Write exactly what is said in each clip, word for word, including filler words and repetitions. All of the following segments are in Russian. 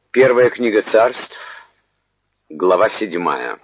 Первая книга Царств, глава седьмая.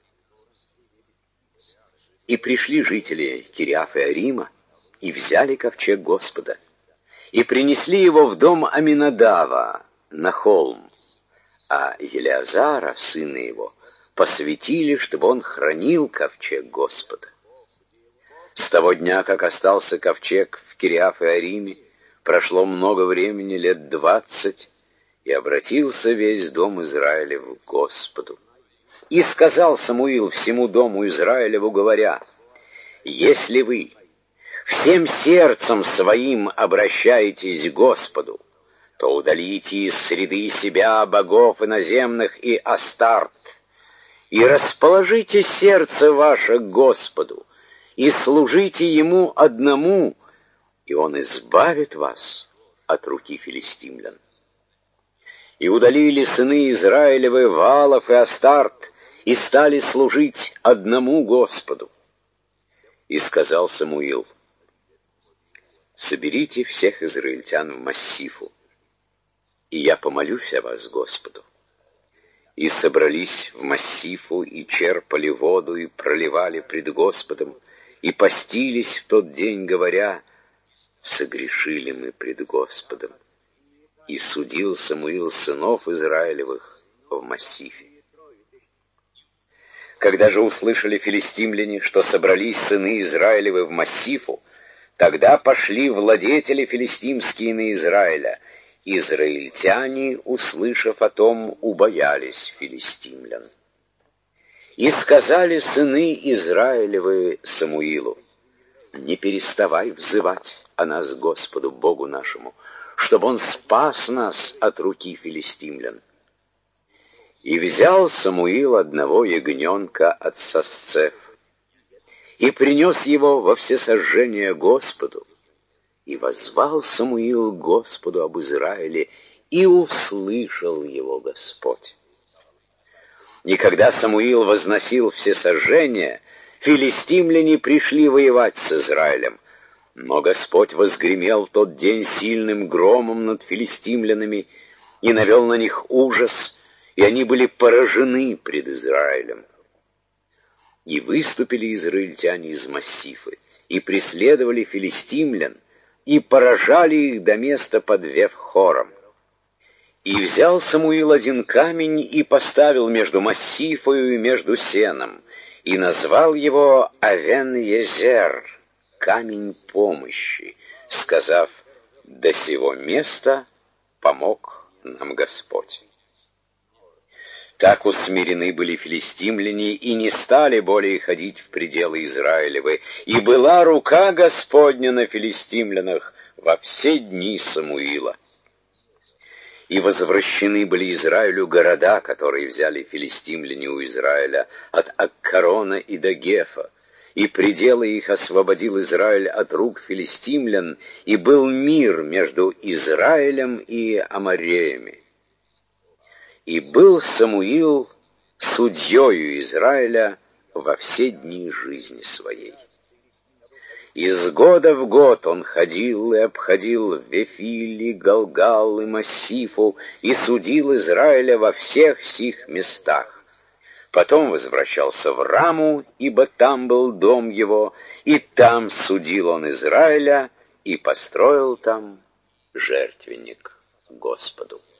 И пришли жители Кириаф-Иарима, и взяли ковчег Господа, и принесли его в дом Аминадава на холм, а Елеазара, сына его, посвятили, чтобы он хранил ковчег Господа. С того дня, как остался ковчег в Кириаф-Иариме, прошло много времени, лет двадцать, и обратился весь дом Израилев к Господу. И сказал Самуил всему дому Израилеву, говоря: «Если вы всем сердцем своим обращаетесь к Господу, то удалите из среды себя богов иноземных и Астарт, и расположите сердце ваше к Господу, и служите Ему одному, и Он избавит вас от руки филистимлян». И удалили сыны Израилевы Ваалов и Астарт, и стали служить одному Господу. И сказал Самуил: «Соберите всех израильтян в Массифу, и я помолюсь о вас Господу». И собрались в Массифу, и черпали воду, и проливали пред Господом, и постились в тот день, говоря: «Согрешили мы пред Господом». И судил Самуил сынов Израилевых в Массифе. Когда же услышали филистимляне, что собрались сыны Израилевы в Массифу, тогда пошли владетели филистимские на Израиля. Израильтяне, услышав о том, убоялись филистимлян. И сказали сыны Израилевы Самуилу: «Не переставай взывать о нас Господу Богу нашему, чтобы Он спас нас от руки филистимлян». И взял Самуил одного ягненка от сосцев, и принес его во всесожжение Господу, и воззвал Самуил Господу об Израиле, и услышал его Господь. И когда Самуил возносил всесожжение, филистимляне пришли воевать с Израилем. Но Господь возгремел в тот день сильным громом над филистимлянами и навел на них ужас, и они были поражены пред Израилем. И выступили израильтяне из Массифы, и преследовали филистимлян, и поражали их до места под Вев-хором. И взял Самуил один камень и поставил между Массифою и между Сеном, и назвал его Авен-Езер, камень помощи, сказав: «До сего места помог нам Господь». Так усмирены были филистимляне, и не стали более ходить в пределы Израилевы, и была рука Господня на филистимлянах во все дни Самуила. И возвращены были Израилю города, которые взяли филистимляне у Израиля, от Аккарона и до Гефа, и пределы их освободил Израиль от рук филистимлян, и был мир между Израилем и Амореями. И был Самуил судьею Израиля во все дни жизни своей. Из года в год он ходил и обходил Вефиль, Галгал и Массифу, и судил Израиля во всех сих местах. Потом возвращался в Раму, ибо там был дом его, и там судил он Израиля, и построил там жертвенник Господу.